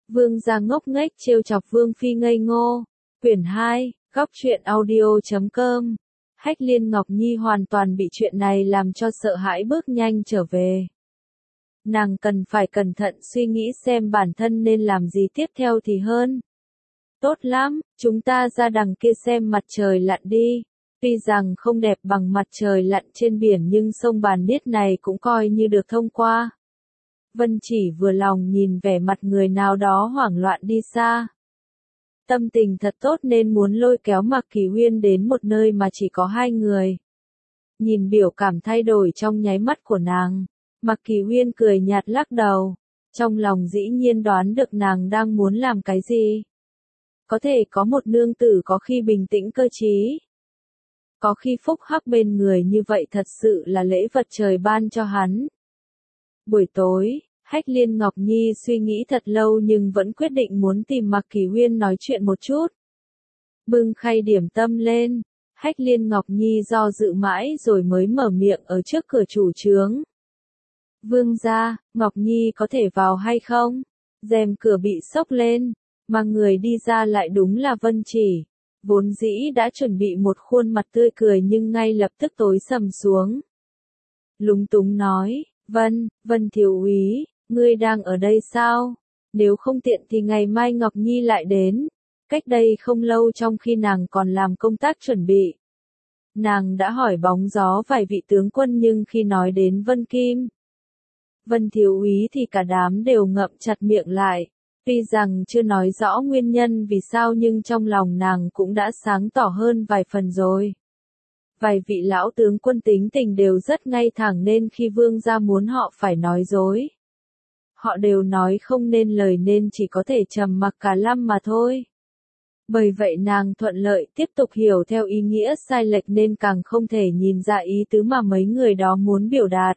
Vương gia ngốc nghếch trêu chọc Vương phi ngây ngô. Quyển 2, góc truyện audio.com. Hách Liên Ngọc Nhi hoàn toàn bị chuyện này làm cho sợ hãi, bước nhanh trở về. Nàng cần phải cẩn thận suy nghĩ xem bản thân nên làm gì tiếp theo thì hơn. Tốt lắm, chúng ta ra đằng kia xem mặt trời lặn đi. Tuy rằng không đẹp bằng mặt trời lặn trên biển nhưng sông Bàn Niết này cũng coi như được thông qua. Vân Chỉ vừa lòng nhìn vẻ mặt người nào đó hoảng loạn đi xa. Tâm tình thật tốt nên muốn lôi kéo Mạc Kỳ Huyên đến một nơi mà chỉ có hai người. Nhìn biểu cảm thay đổi trong nháy mắt của nàng, Mạc Kỳ Huyên cười nhạt lắc đầu. Trong lòng dĩ nhiên đoán được nàng đang muốn làm cái gì. Có thể có một nương tử có khi bình tĩnh cơ trí, có khi phúc hắc bên người như vậy thật sự là lễ vật trời ban cho hắn. Buổi tối, Hách Liên Ngọc Nhi suy nghĩ thật lâu nhưng vẫn quyết định muốn tìm Mạc Kỳ Huyên nói chuyện một chút. Bưng khay điểm tâm lên, Hách Liên Ngọc Nhi do dự mãi rồi mới mở miệng ở trước cửa chủ trướng. Vương gia, Ngọc Nhi có thể vào hay không? Rèm cửa bị xốc lên, mà người đi ra lại đúng là Vân Chỉ. Vốn dĩ đã chuẩn bị một khuôn mặt tươi cười nhưng ngay lập tức tối sầm xuống. Lúng túng nói, Vân thiếu úy, ngươi đang ở đây sao? Nếu không tiện thì ngày mai Ngọc Nhi lại đến. Cách đây không lâu trong khi nàng còn làm công tác chuẩn bị, nàng đã hỏi bóng gió vài vị tướng quân nhưng khi nói đến Vân Kim, Vân thiếu úy thì cả đám đều ngậm chặt miệng lại. Tuy rằng chưa nói rõ nguyên nhân vì sao nhưng trong lòng nàng cũng đã sáng tỏ hơn vài phần rồi. Vài vị lão tướng quân tính tình đều rất ngay thẳng nên khi vương gia muốn họ phải nói dối, họ đều nói không nên lời nên chỉ có thể trầm mặc cả lăm mà thôi. Bởi vậy nàng thuận lợi tiếp tục hiểu theo ý nghĩa sai lệch nên càng không thể nhìn ra ý tứ mà mấy người đó muốn biểu đạt.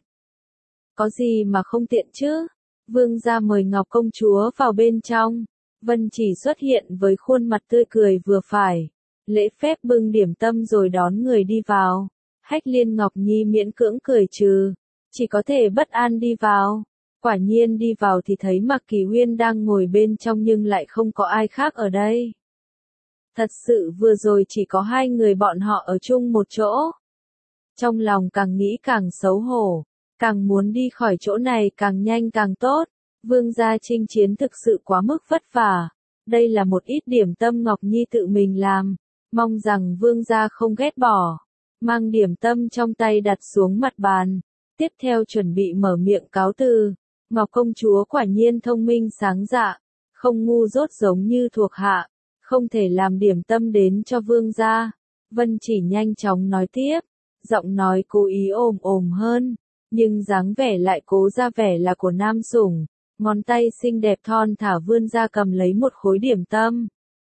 Có gì mà không tiện chứ? Vương gia mời Ngọc công chúa vào bên trong. Vân Chỉ xuất hiện với khuôn mặt tươi cười vừa phải, lễ phép bưng điểm tâm rồi đón người đi vào. Hách Liên Ngọc Nhi miễn cưỡng cười trừ, chỉ có thể bất an đi vào. Quả nhiên đi vào thì thấy Mạc Kỳ Huyên đang ngồi bên trong nhưng lại không có ai khác ở đây. Thật sự vừa rồi chỉ có hai người bọn họ ở chung một chỗ. Trong lòng càng nghĩ càng xấu hổ, càng muốn đi khỏi chỗ này càng nhanh càng tốt. Vương gia chinh chiến thực sự quá mức vất vả. Đây là một ít điểm tâm Ngọc Nhi tự mình làm, mong rằng vương gia không ghét bỏ. Mang điểm tâm trong tay đặt xuống mặt bàn, tiếp theo chuẩn bị mở miệng cáo từ. Ngọc công chúa quả nhiên thông minh sáng dạ, không ngu dốt giống như thuộc hạ, không thể làm điểm tâm đến cho vương gia. Vân Chỉ nhanh chóng nói tiếp, giọng nói cố ý ồm hơn, nhưng dáng vẻ lại cố ra vẻ là của nam sủng. Ngón tay xinh đẹp thon thả vươn ra cầm lấy một khối điểm tâm,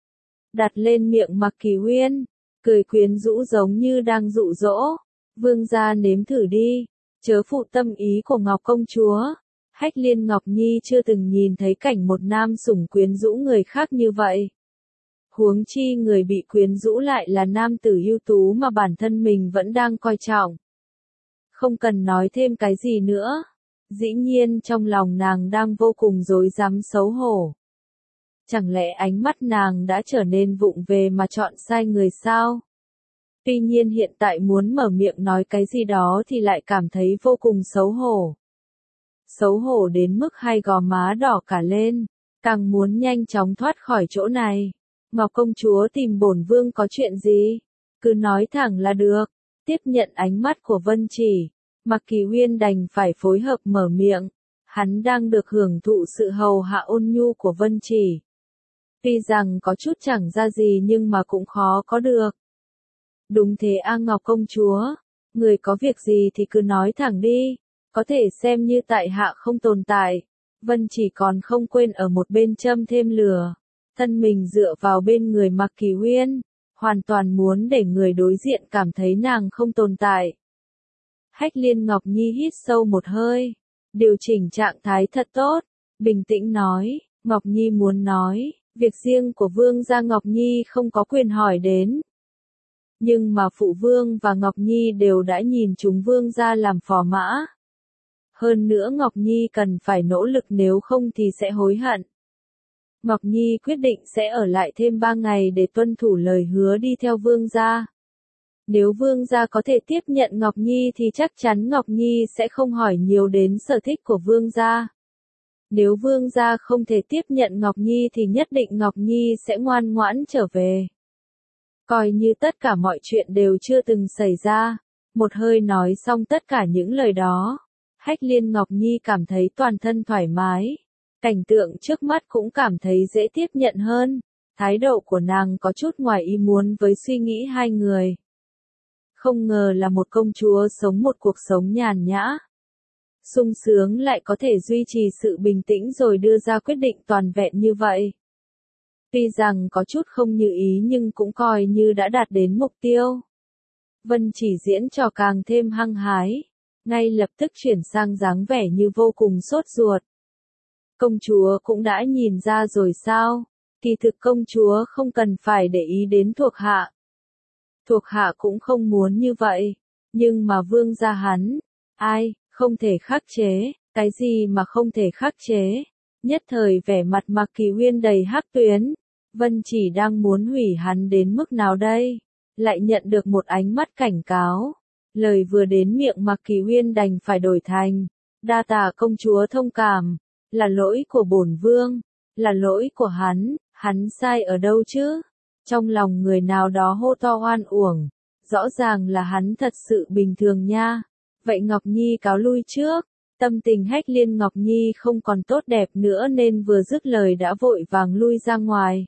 đặt lên miệng Mạc Kỳ Huyên, cười quyến rũ giống như đang dụ dỗ. Vương gia nếm thử đi, chớ phụ tâm ý của Ngọc công chúa. Hách Liên Ngọc Nhi chưa từng nhìn thấy cảnh một nam sủng quyến rũ người khác như vậy. Huống chi người bị quyến rũ lại là nam tử ưu tú mà bản thân mình vẫn đang coi trọng. Không cần nói thêm cái gì nữa. Dĩ nhiên trong lòng nàng đang vô cùng rối rắm xấu hổ. Chẳng lẽ ánh mắt nàng đã trở nên vụng về mà chọn sai người sao? Tuy nhiên hiện tại muốn mở miệng nói cái gì đó thì lại cảm thấy vô cùng xấu hổ. Xấu hổ đến mức hai gò má đỏ cả lên, càng muốn nhanh chóng thoát khỏi chỗ này. Ngọc công chúa tìm bổn vương có chuyện gì? Cứ nói thẳng là được. Tiếp nhận ánh mắt của Vân Chỉ, Mạc Kỳ Huyên đành phải phối hợp mở miệng. Hắn đang được hưởng thụ sự hầu hạ ôn nhu của Vân Chỉ. Tuy rằng có chút chẳng ra gì nhưng mà cũng khó có được. Đúng thế a Ngọc công chúa, người có việc gì thì cứ nói thẳng đi, có thể xem như tại hạ không tồn tại. Vân Chỉ còn không quên ở một bên châm thêm lửa, thân mình dựa vào bên người Mạc Kỳ Huyên, hoàn toàn muốn để người đối diện cảm thấy nàng không tồn tại. Hách Liên Ngọc Nhi hít sâu một hơi, điều chỉnh trạng thái thật tốt, bình tĩnh nói, Ngọc Nhi muốn nói, việc riêng của vương gia Ngọc Nhi không có quyền hỏi đến. Nhưng mà phụ vương và Ngọc Nhi đều đã nhìn chúng vương gia làm phò mã. Hơn nữa Ngọc Nhi cần phải nỗ lực nếu không thì sẽ hối hận. Ngọc Nhi quyết định sẽ ở lại thêm 3 ngày để tuân thủ lời hứa đi theo vương gia. Nếu vương gia có thể tiếp nhận Ngọc Nhi thì chắc chắn Ngọc Nhi sẽ không hỏi nhiều đến sở thích của vương gia. Nếu vương gia không thể tiếp nhận Ngọc Nhi thì nhất định Ngọc Nhi sẽ ngoan ngoãn trở về. Coi như tất cả mọi chuyện đều chưa từng xảy ra. Một hơi nói xong tất cả những lời đó. Hách Liên Ngọc Nhi cảm thấy toàn thân thoải mái. Cảnh tượng trước mắt cũng cảm thấy dễ tiếp nhận hơn. Thái độ của nàng có chút ngoài ý muốn với suy nghĩ hai người. Không ngờ là một công chúa sống một cuộc sống nhàn nhã, sung sướng lại có thể duy trì sự bình tĩnh rồi đưa ra quyết định toàn vẹn như vậy. Tuy rằng có chút không như ý nhưng cũng coi như đã đạt đến mục tiêu. Vân Chỉ diễn trò càng thêm hăng hái, ngay lập tức chuyển sang dáng vẻ như vô cùng sốt ruột. Công chúa cũng đã nhìn ra rồi sao? Kỳ thực công chúa không cần phải để ý đến thuộc hạ. Thuộc hạ cũng không muốn như vậy, nhưng mà vương gia hắn, ai, không thể khắc chế, cái gì mà không thể khắc chế. Nhất thời vẻ mặt Mạc Kỳ Uyên đầy hắc tuyến, Vân Chỉ đang muốn hủy hắn đến mức nào đây, lại nhận được một ánh mắt cảnh cáo. Lời vừa đến miệng Mạc Kỳ Uyên đành phải đổi thành, đa tạ công chúa thông cảm, là lỗi của bổn vương, là lỗi của hắn sai ở đâu chứ? Trong lòng người nào đó hô to oan uổng, rõ ràng là hắn thật sự bình thường nha. Vậy Ngọc Nhi cáo lui trước, tâm tình Hách Liên Ngọc Nhi không còn tốt đẹp nữa nên vừa dứt lời đã vội vàng lui ra ngoài.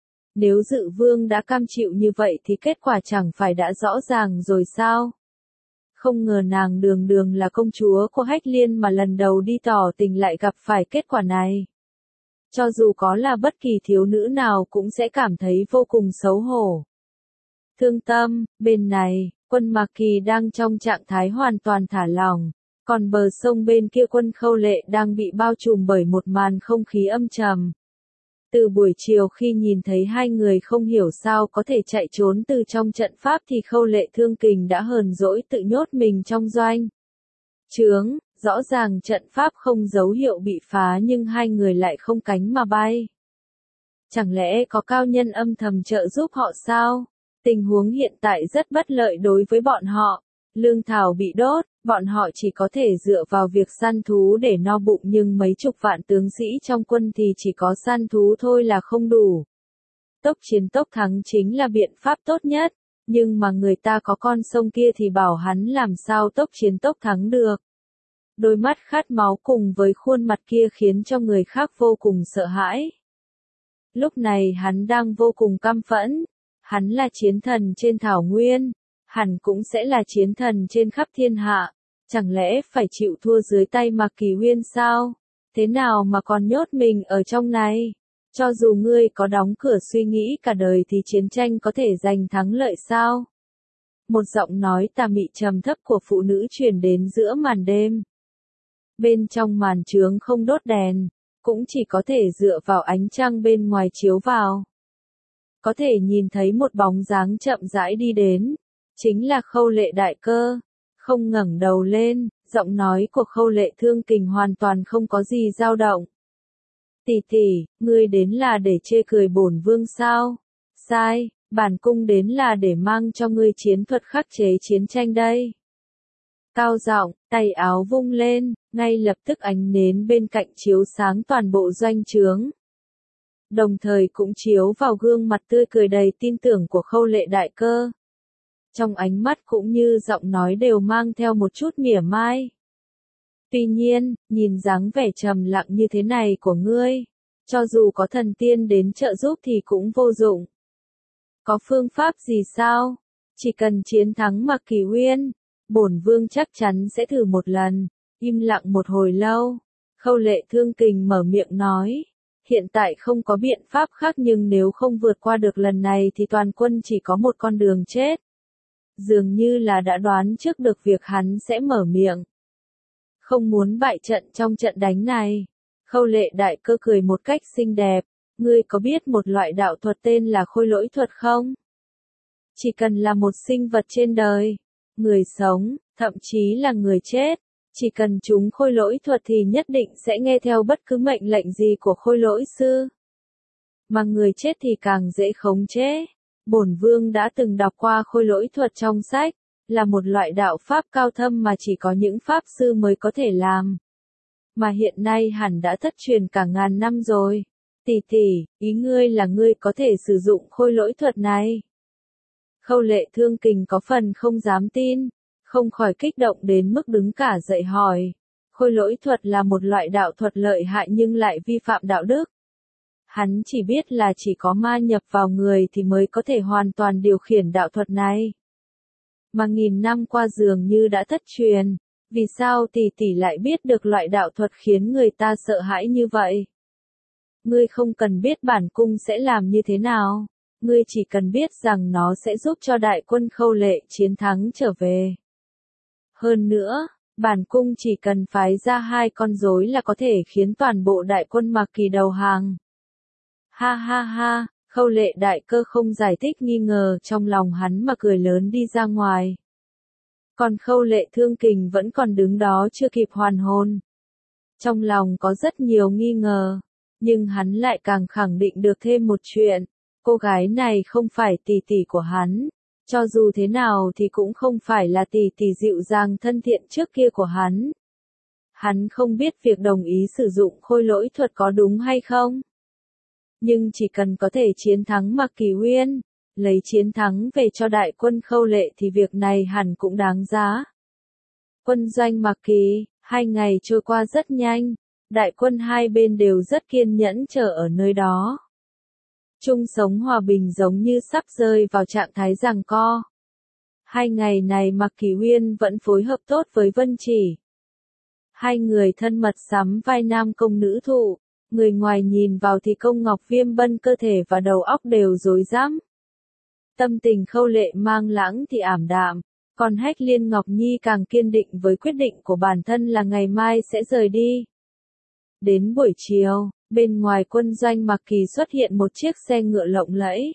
Nếu Dự Vương đã cam chịu như vậy thì kết quả chẳng phải đã rõ ràng rồi sao? Không ngờ nàng đường đường là công chúa của Hách Liên mà lần đầu đi tỏ tình lại gặp phải kết quả này. Cho dù có là bất kỳ thiếu nữ nào cũng sẽ cảm thấy vô cùng xấu hổ. Thương Tâm, bên này, quân Mạc Kỳ đang trong trạng thái hoàn toàn thả lỏng, còn bờ sông bên kia quân Khâu Lệ đang bị bao trùm bởi một màn không khí âm trầm. Từ buổi chiều khi nhìn thấy hai người không hiểu sao có thể chạy trốn từ trong trận pháp thì Khâu Lệ Thương Kình đã hờn dỗi tự nhốt mình trong doanh trướng. Rõ ràng trận pháp không dấu hiệu bị phá nhưng hai người lại không cánh mà bay. Chẳng lẽ có cao nhân âm thầm trợ giúp họ sao? Tình huống hiện tại rất bất lợi đối với bọn họ. Lương thảo bị đốt, bọn họ chỉ có thể dựa vào việc săn thú để no bụng nhưng mấy chục vạn tướng sĩ trong quân thì chỉ có săn thú thôi là không đủ. Tốc chiến tốc thắng chính là biện pháp tốt nhất, nhưng mà người ta có con sông kia thì bảo hắn làm sao tốc chiến tốc thắng được. Đôi mắt khát máu cùng với khuôn mặt kia khiến cho người khác vô cùng sợ hãi. Lúc này hắn đang vô cùng căm phẫn. Hắn là chiến thần trên thảo nguyên. Hẳn cũng sẽ là chiến thần trên khắp thiên hạ. Chẳng lẽ phải chịu thua dưới tay Mạc Kỳ Uyên sao? Thế nào mà còn nhốt mình ở trong này? Cho dù ngươi có đóng cửa suy nghĩ cả đời thì chiến tranh có thể giành thắng lợi sao? Một giọng nói tà mị trầm thấp của phụ nữ truyền đến giữa màn đêm. Bên trong màn trướng không đốt đèn, cũng chỉ có thể dựa vào ánh trăng bên ngoài chiếu vào. Có thể nhìn thấy một bóng dáng chậm rãi đi đến, chính là Khâu Lệ đại cơ. Không ngẩng đầu lên, giọng nói của Khâu Lệ Thương Kình hoàn toàn không có gì dao động. Tỷ tỷ, ngươi đến là để chê cười bổn vương sao? Sai, bản cung đến là để mang cho ngươi chiến thuật khắc chế chiến tranh đây. Cao giọng, tay áo vung lên, ngay lập tức ánh nến bên cạnh chiếu sáng toàn bộ doanh trướng. Đồng thời cũng chiếu vào gương mặt tươi cười đầy tin tưởng của Khâu Lệ đại cơ. Trong ánh mắt cũng như giọng nói đều mang theo một chút mỉa mai. Tuy nhiên, nhìn dáng vẻ trầm lặng như thế này của ngươi, cho dù có thần tiên đến trợ giúp thì cũng vô dụng. Có phương pháp gì sao? Chỉ cần chiến thắng Mạc Kỳ Uyên, bổn vương chắc chắn sẽ thử một lần. Im lặng một hồi lâu, Khâu Lệ Thương Kình mở miệng nói, hiện tại không có biện pháp khác nhưng nếu không vượt qua được lần này thì toàn quân chỉ có một con đường chết. Dường như là đã đoán trước được việc hắn sẽ mở miệng. Không muốn bại trận trong trận đánh này. Khâu Lệ đại cơ cười một cách xinh đẹp, ngươi có biết một loại đạo thuật tên là khôi lỗi thuật không? Chỉ cần là một sinh vật trên đời, người sống, thậm chí là người chết, chỉ cần chúng khôi lỗi thuật thì nhất định sẽ nghe theo bất cứ mệnh lệnh gì của khôi lỗi sư. mà người chết thì càng dễ khống chế. Bổn vương đã từng đọc qua khôi lỗi thuật trong sách, là một loại đạo pháp cao thâm mà chỉ có những pháp sư mới có thể làm. Mà hiện nay hẳn đã thất truyền cả ngàn năm rồi. Tỷ tỷ, ý ngươi là ngươi có thể sử dụng khôi lỗi thuật này? Khâu Lệ Thương Kình có phần không dám tin, không khỏi kích động đến mức đứng cả dậy hỏi. Khôi lỗi thuật là một loại đạo thuật lợi hại nhưng lại vi phạm đạo đức. Hắn chỉ biết là chỉ có ma nhập vào người thì mới có thể hoàn toàn điều khiển đạo thuật này. Mà nghìn năm qua dường như đã thất truyền, vì sao tỷ tỷ lại biết được loại đạo thuật khiến người ta sợ hãi như vậy? Ngươi không cần biết bản cung sẽ làm như thế nào, ngươi chỉ cần biết rằng nó sẽ giúp cho đại quân Khâu Lệ chiến thắng trở về. Hơn nữa, bản cung chỉ cần phái ra 2 con rối là có thể khiến toàn bộ đại quân Mạc Kỳ đầu hàng. Ha ha ha, Khâu Lệ đại cơ không giải thích nghi ngờ trong lòng hắn mà cười lớn đi ra ngoài. Còn Khâu Lệ Thương Kình vẫn còn đứng đó chưa kịp hoàn hồn. Trong lòng có rất nhiều nghi ngờ, nhưng hắn lại càng khẳng định được thêm một chuyện, cô gái này không phải tỷ tỷ của hắn, cho dù thế nào thì cũng không phải là tỷ tỷ dịu dàng thân thiện trước kia của hắn. Hắn không biết việc đồng ý sử dụng khôi lỗi thuật có đúng hay không. Nhưng chỉ cần có thể chiến thắng Mạc Kỳ Uyên, lấy chiến thắng về cho đại quân Khâu Lệ thì việc này hẳn cũng đáng giá. Quân doanh Mạc Kỳ, 2 ngày trôi qua rất nhanh, đại quân hai bên đều rất kiên nhẫn chờ ở nơi đó. Chung sống hòa bình giống như sắp rơi vào trạng thái giằng co. 2 ngày này Mạc Kỳ Uyên vẫn phối hợp tốt với Vân Chỉ. 2 người thân mật sắm vai nam công nữ thụ, người ngoài nhìn vào thì Công Ngọc Viêm Bân cơ thể và đầu óc đều rối rắm. Tâm tình Khâu Lệ Mang Lãng thì ảm đạm, còn Hách Liên Ngọc Nhi càng kiên định với quyết định của bản thân là ngày mai sẽ rời đi. Đến buổi chiều, bên ngoài quân doanh Mạc Kỳ xuất hiện một chiếc xe ngựa lộng lẫy.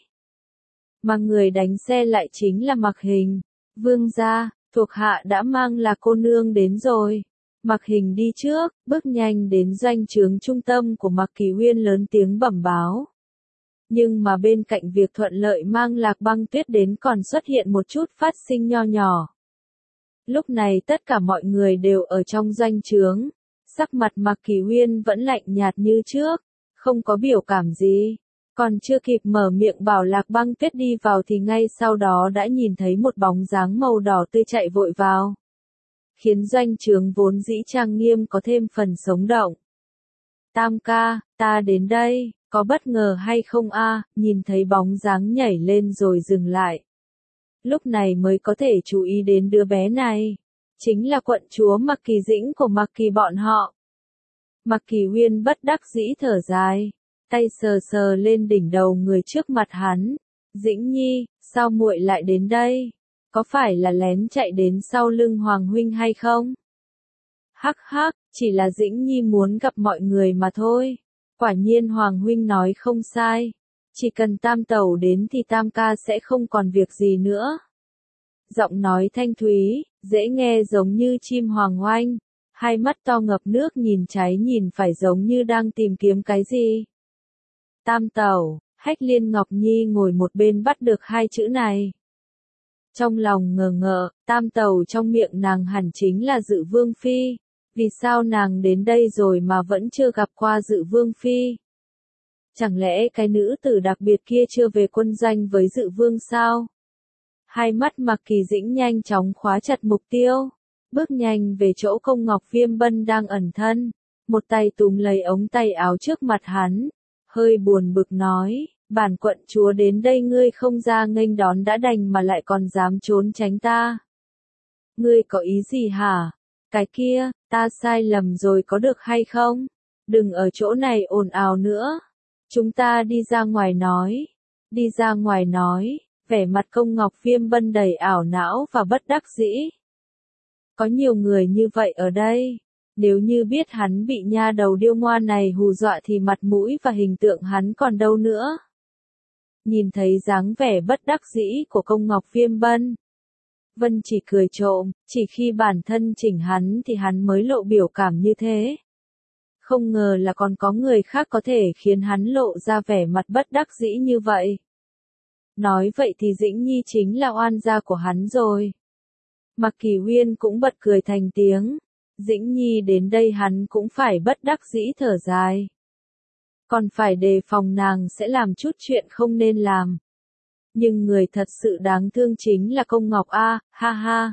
Mà người đánh xe lại chính là Mạc Hình. Vương gia, thuộc hạ đã mang là cô nương đến rồi. Mạc Hình đi trước, bước nhanh đến doanh trướng trung tâm của Mạc Kỳ Uyên lớn tiếng bẩm báo. Nhưng mà bên cạnh việc thuận lợi mang Lạc Băng Tuyết đến còn xuất hiện một chút phát sinh nho nhỏ. Lúc này tất cả mọi người đều ở trong doanh trướng. Sắc mặt Mạc Kỳ Uyên vẫn lạnh nhạt như trước, không có biểu cảm gì. Còn chưa kịp mở miệng bảo Lạc Băng Tuyết đi vào thì ngay sau đó đã nhìn thấy một bóng dáng màu đỏ tươi chạy vội vào. Khiến doanh trướng vốn dĩ trang nghiêm có thêm phần sống động. Tam ca, ta đến đây, có bất ngờ hay không a? Nhìn thấy bóng dáng nhảy lên rồi dừng lại. Lúc này mới có thể chú ý đến đứa bé này. Chính là quận chúa Mạc Kỳ Dĩnh của Mạc Kỳ bọn họ. Mạc Kỳ Uyên bất đắc dĩ thở dài, tay sờ sờ lên đỉnh đầu người trước mặt hắn. Dĩnh Nhi, sao muội lại đến đây? Có phải là lén chạy đến sau lưng Hoàng huynh hay không? Hắc hắc, chỉ là Dĩnh Nhi muốn gặp mọi người mà thôi. Quả nhiên Hoàng huynh nói không sai. Chỉ cần Tam tẩu đến thì Tam ca sẽ không còn việc gì nữa. Giọng nói thanh thúy, dễ nghe giống như chim hoàng oanh. 2 mắt to ngập nước nhìn trái nhìn phải giống như đang tìm kiếm cái gì. Tam tẩu, Hách Liên Ngọc Nhi ngồi một bên bắt được 2 chữ này. Trong lòng ngờ ngợ, Tam tẩu trong miệng nàng hẳn chính là Dự Vương Phi. Vì sao nàng đến đây rồi mà vẫn chưa gặp qua Dự Vương Phi? Chẳng lẽ cái nữ tử đặc biệt kia chưa về quân doanh với Dự Vương sao? 2 mắt Mạc Kỳ Dĩnh nhanh chóng khóa chặt mục tiêu. Bước nhanh về chỗ Công Ngọc Viêm Bân đang ẩn thân. Một tay túm lấy ống tay áo trước mặt hắn. Hơi buồn bực nói, bản quận chúa đến đây ngươi không ra nghênh đón đã đành mà lại còn dám trốn tránh ta. Ngươi có ý gì hả? Cái kia, ta sai lầm rồi có được hay không? Đừng ở chỗ này ồn ào nữa. Chúng ta đi ra ngoài nói. Đi ra ngoài nói, vẻ mặt Công Ngọc Viêm Bân đầy ảo não và bất đắc dĩ. Có nhiều người như vậy ở đây. Nếu như biết hắn bị nha đầu điêu ngoa này hù dọa thì mặt mũi và hình tượng hắn còn đâu nữa. Nhìn thấy dáng vẻ bất đắc dĩ của Công Ngọc Viêm Bân. Vân chỉ cười trộm, chỉ khi bản thân chỉnh hắn thì hắn mới lộ biểu cảm như thế. Không ngờ là còn có người khác có thể khiến hắn lộ ra vẻ mặt bất đắc dĩ như vậy. Nói vậy thì Dĩnh Nhi chính là oan gia của hắn rồi. Mạc Kỳ Huyên cũng bật cười thành tiếng. Dĩnh Nhi đến đây hắn cũng phải bất đắc dĩ thở dài. Còn phải đề phòng nàng sẽ làm chút chuyện không nên làm. Nhưng người thật sự đáng thương chính là Công Ngọc a, ha ha.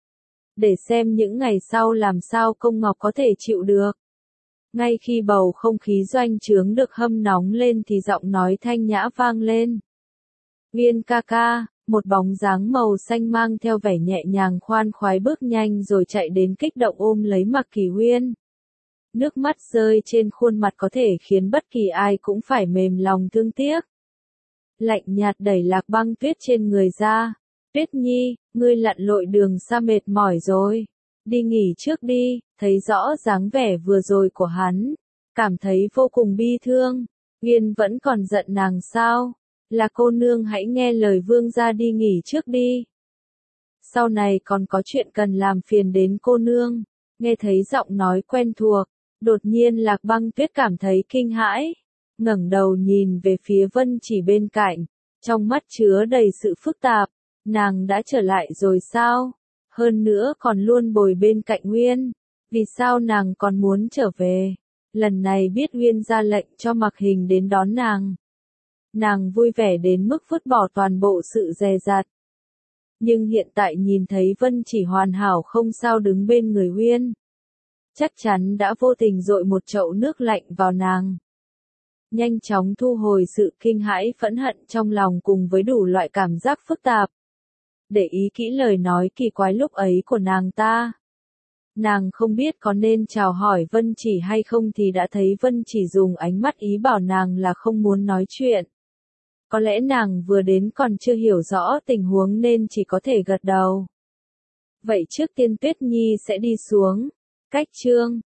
Để xem những ngày sau làm sao Công Ngọc có thể chịu được. Ngay khi bầu không khí doanh trướng được hâm nóng lên thì giọng nói thanh nhã vang lên. Uyên ca ca, một bóng dáng màu xanh mang theo vẻ nhẹ nhàng khoan khoái bước nhanh rồi chạy đến kích động ôm lấy Mạc Kỳ Huyên. Nước mắt rơi trên khuôn mặt có thể khiến bất kỳ ai cũng phải mềm lòng thương tiếc. Lạnh nhạt đẩy Lạc Băng Tuyết trên người ra. Tuyết Nhi, ngươi lặn lội đường xa mệt mỏi rồi. Đi nghỉ trước đi, thấy rõ dáng vẻ vừa rồi của hắn. Cảm thấy vô cùng bi thương. Uyên vẫn còn giận nàng sao? Là cô nương hãy nghe lời vương gia đi nghỉ trước đi. Sau này còn có chuyện cần làm phiền đến cô nương. Nghe thấy giọng nói quen thuộc. Đột nhiên Lạc Băng Tuyết cảm thấy kinh hãi. Ngẩng đầu nhìn về phía Vân Chỉ bên cạnh. Trong mắt chứa đầy sự phức tạp. Nàng đã trở lại rồi sao? Hơn nữa còn luôn bồi bên cạnh Uyên. Vì sao nàng còn muốn trở về? Lần này biết Uyên ra lệnh cho Mạc Hình đến đón nàng. Nàng vui vẻ đến mức vứt bỏ toàn bộ sự dè dặt. Nhưng hiện tại nhìn thấy Vân Chỉ hoàn hảo không sao đứng bên người Uyên. Chắc chắn đã vô tình dội một chậu nước lạnh vào nàng. Nhanh chóng thu hồi sự kinh hãi phẫn hận trong lòng cùng với đủ loại cảm giác phức tạp. Để ý kỹ lời nói kỳ quái lúc ấy của nàng ta. Nàng không biết có nên chào hỏi Vân Chỉ hay không thì đã thấy Vân Chỉ dùng ánh mắt ý bảo nàng là không muốn nói chuyện. Có lẽ nàng vừa đến còn chưa hiểu rõ tình huống nên chỉ có thể gật đầu. Vậy trước tiên Tuyết Nhi sẽ đi xuống. Cách chương